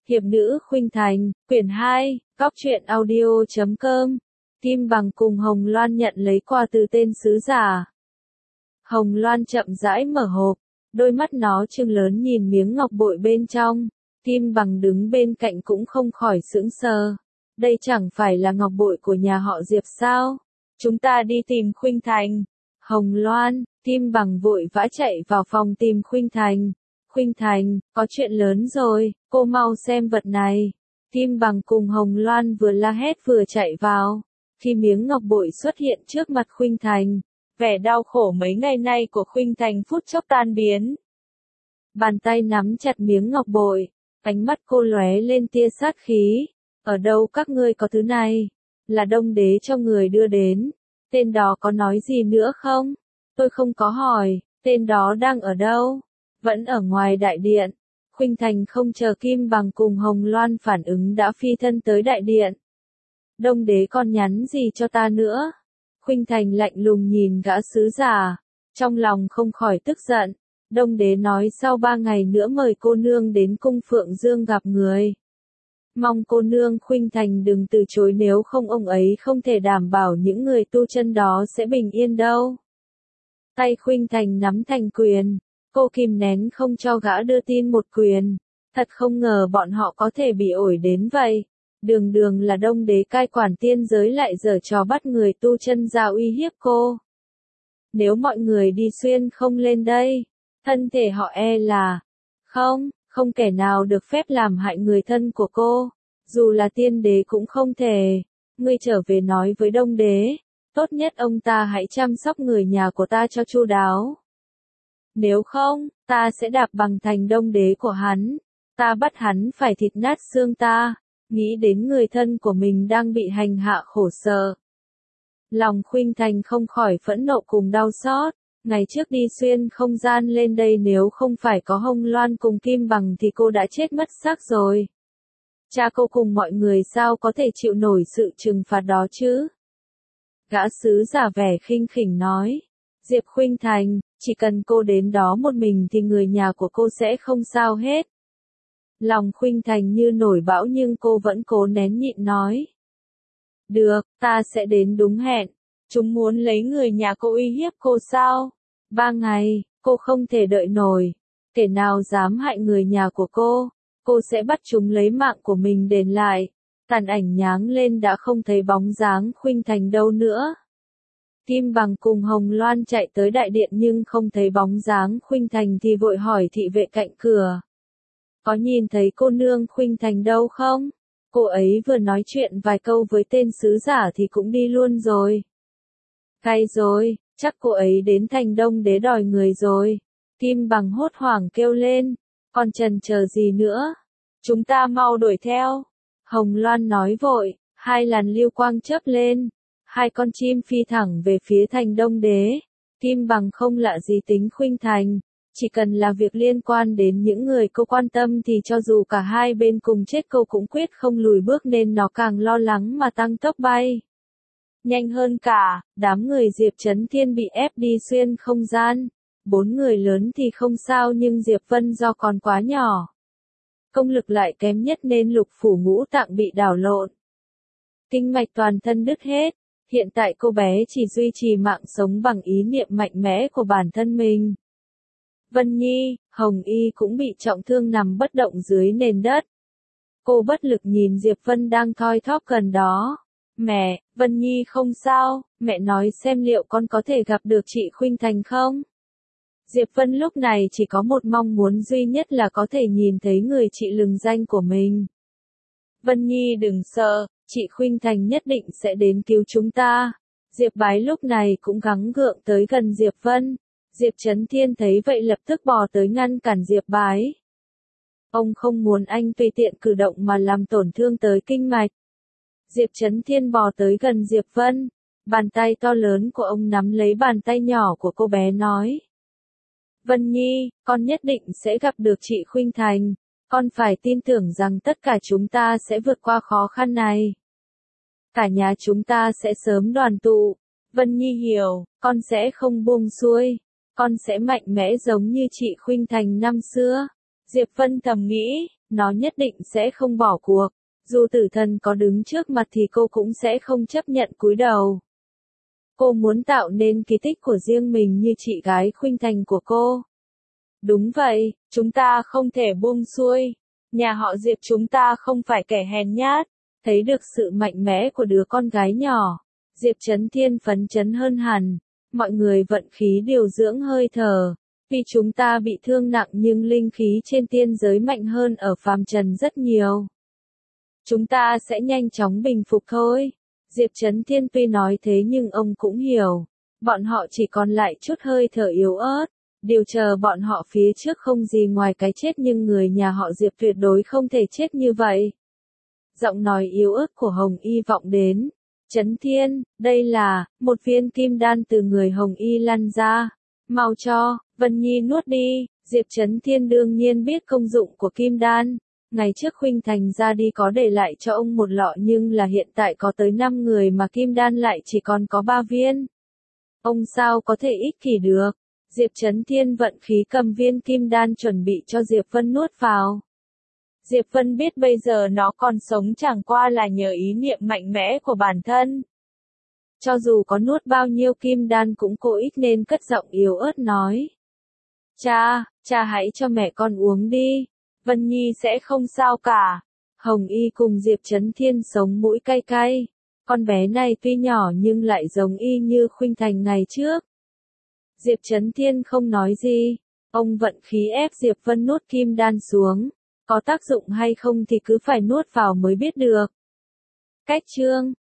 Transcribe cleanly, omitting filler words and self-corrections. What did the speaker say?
Hiệp nữ Khuynh Thành, quyển 2, góc truyện audio.com. Kim Bằng cùng Hồng Loan nhận lấy quà từ tên sứ giả. Hồng Loan chậm rãi mở hộp, đôi mắt nó trừng lớn nhìn miếng ngọc bội bên trong. Kim Bằng đứng bên cạnh cũng không khỏi sững sờ. Đây chẳng phải là ngọc bội của nhà họ Diệp sao? Chúng ta đi tìm Khuynh Thành. Hồng Loan, Kim Bằng vội vã chạy vào phòng tìm Khuynh Thành. Khuynh Thành, có chuyện lớn rồi, cô mau xem vật này. Kim Bằng cùng Hồng Loan vừa la hét vừa chạy vào. Khi miếng ngọc bội xuất hiện trước mặt Khuynh Thành, vẻ đau khổ mấy ngày nay của Khuynh Thành phút chốc tan biến. Bàn tay nắm chặt miếng ngọc bội, ánh mắt cô lóe lên tia sát khí. Ở đâu các ngươi có thứ này? Là Đông Đế cho người đưa đến. Tên đó có nói gì nữa không? Tôi không có hỏi, tên đó đang ở đâu? Vẫn ở ngoài đại điện. Khuynh Thành không chờ Kim Bằng cùng Hồng Loan phản ứng đã phi thân tới đại điện. Đông Đế còn nhắn gì cho ta nữa? Khuynh Thành lạnh lùng nhìn gã sứ giả, trong lòng không khỏi tức giận. Đông Đế nói sau 3 ngày nữa mời cô nương đến cung Phượng Dương gặp người. Mong cô nương Khuynh Thành đừng từ chối, nếu không ông ấy không thể đảm bảo những người tu chân đó sẽ bình yên đâu. Tay Khuynh Thành nắm thành quyền, cô kìm nén không cho gã đưa tin một quyền. Thật không ngờ bọn họ có thể bị ổi đến vậy. Đường đường là Đông Đế cai quản tiên giới lại giở trò bắt người tu chân ra uy hiếp cô. Nếu mọi người đi xuyên không lên đây, thân thể họ e là... Không kẻ nào được phép làm hại người thân của cô. Dù là tiên đế cũng không thể. Ngươi trở về nói với Đông Đế, tốt nhất ông ta hãy chăm sóc người nhà của ta cho chu đáo. Nếu không, ta sẽ đạp bằng thành Đông Đế của hắn. Ta bắt hắn phải thịt nát xương ta. Nghĩ đến người thân của mình đang bị hành hạ khổ sở. Lòng Khuynh Thành không khỏi phẫn nộ cùng đau xót. Ngày trước đi xuyên không gian lên đây, nếu không phải có Hồng Loan cùng Kim Bằng thì cô đã chết mất xác rồi. Cha cô cùng mọi người sao có thể chịu nổi sự trừng phạt đó chứ? Gã sứ giả vẻ khinh khỉnh nói. Diệp Khuynh Thành, chỉ cần cô đến đó một mình thì người nhà của cô sẽ không sao hết. Lòng Khuynh Thành như nổi bão nhưng cô vẫn cố nén nhịn nói. Được, ta sẽ đến đúng hẹn. Chúng muốn lấy người nhà cô uy hiếp cô sao? 3 ngày, cô không thể đợi nổi. Kẻ nào dám hại người nhà của cô sẽ bắt chúng lấy mạng của mình đền lại. Tàn ảnh nháng lên đã không thấy bóng dáng Khuynh Thành đâu nữa. Kim Bằng cùng Hồng Loan chạy tới đại điện nhưng không thấy bóng dáng Khuynh Thành thì vội hỏi thị vệ cạnh cửa. Có nhìn thấy cô nương Khuynh Thành đâu không? Cô ấy vừa nói chuyện vài câu với tên sứ giả thì cũng đi luôn rồi. Cay rồi, chắc cô ấy đến thành Đông Đế đòi người rồi. Kim Bằng hốt hoảng kêu lên, còn chần chờ gì nữa? Chúng ta mau đuổi theo. Hồng Loan nói vội, 2 làn lưu quang chớp lên. 2 con chim phi thẳng về phía thành Đông Đế. Kim Bằng không lạ gì tính Khuynh Thành. Chỉ cần là việc liên quan đến những người cô quan tâm thì cho dù cả hai bên cùng chết cô cũng quyết không lùi bước, nên nó càng lo lắng mà tăng tốc bay. Nhanh hơn cả, đám người Diệp Chấn Thiên bị ép đi xuyên không gian. 4 người lớn thì không sao nhưng Diệp Vân do còn quá nhỏ. Công lực lại kém nhất nên lục phủ ngũ tạng bị đảo lộn. Kinh mạch toàn thân đứt hết. Hiện tại cô bé chỉ duy trì mạng sống bằng ý niệm mạnh mẽ của bản thân mình. Vân Nhi, Hồng Y cũng bị trọng thương nằm bất động dưới nền đất. Cô bất lực nhìn Diệp Vân đang thoi thóp gần đó. Mẹ, Vân Nhi không sao, mẹ nói xem liệu con có thể gặp được chị Khuynh Thành không? Diệp Vân lúc này chỉ có một mong muốn duy nhất là có thể nhìn thấy người chị lừng danh của mình. Vân Nhi đừng sợ, chị Khuynh Thành nhất định sẽ đến cứu chúng ta. Diệp Bái lúc này cũng gắng gượng tới gần Diệp Vân. Diệp Chấn Thiên thấy vậy lập tức bò tới ngăn cản Diệp Bái. Ông không muốn anh tùy tiện cử động mà làm tổn thương tới kinh mạch. Diệp Chấn Thiên bò tới gần Diệp Vân. Bàn tay to lớn của ông nắm lấy bàn tay nhỏ của cô bé nói. Vân Nhi, con nhất định sẽ gặp được chị Khuynh Thành. Con phải tin tưởng rằng tất cả chúng ta sẽ vượt qua khó khăn này. Cả nhà chúng ta sẽ sớm đoàn tụ. Vân Nhi hiểu, con sẽ không buông xuôi. Con sẽ mạnh mẽ giống như chị Khuynh Thành năm xưa. Diệp Vân thầm nghĩ, nó nhất định sẽ không bỏ cuộc. Dù tử thần có đứng trước mặt thì cô cũng sẽ không chấp nhận cúi đầu. Cô muốn tạo nên kỳ tích của riêng mình như chị gái Khuynh Thành của cô. Đúng vậy, chúng ta không thể buông xuôi. Nhà họ Diệp chúng ta không phải kẻ hèn nhát. Thấy được sự mạnh mẽ của đứa con gái nhỏ, Diệp Chấn Thiên phấn chấn hơn hẳn. Mọi người vận khí điều dưỡng hơi thở. Vì chúng ta bị thương nặng nhưng linh khí trên tiên giới mạnh hơn ở phàm trần rất nhiều. Chúng ta sẽ nhanh chóng bình phục thôi. Diệp Chấn Thiên tuy nói thế nhưng ông cũng hiểu. Bọn họ chỉ còn lại chút hơi thở yếu ớt. Điều chờ bọn họ phía trước không gì ngoài cái chết nhưng người nhà họ Diệp tuyệt đối không thể chết như vậy. Giọng nói yếu ớt của Hồng Y vọng đến. Chấn Thiên, đây là, một viên kim đan từ người Hồng Y lăn ra. Mau cho, Vân Nhi nuốt đi. Diệp Chấn Thiên đương nhiên biết công dụng của kim đan. Ngày trước Khuynh Thành ra đi có để lại cho ông một lọ nhưng là hiện tại có tới 5 người mà kim đan lại chỉ còn có 3 viên. Ông sao có thể ích kỷ được. Diệp Chấn Thiên vận khí cầm viên kim đan chuẩn bị cho Diệp Vân nuốt vào. Diệp Vân biết bây giờ nó còn sống chẳng qua là nhờ ý niệm mạnh mẽ của bản thân. Cho dù có nuốt bao nhiêu kim đan cũng cố ích nên cất giọng yếu ớt nói. Cha hãy cho mẹ con uống đi. Vân Nhi sẽ không sao cả. Hồng Y cùng Diệp Chấn Thiên sống mũi cay cay. Con bé này tuy nhỏ nhưng lại giống y như Khuynh Thành ngày trước. Diệp Chấn Thiên không nói gì. Ông vận khí ép Diệp Vân nuốt kim đan xuống. Có tác dụng hay không thì cứ phải nuốt vào mới biết được. Cách chương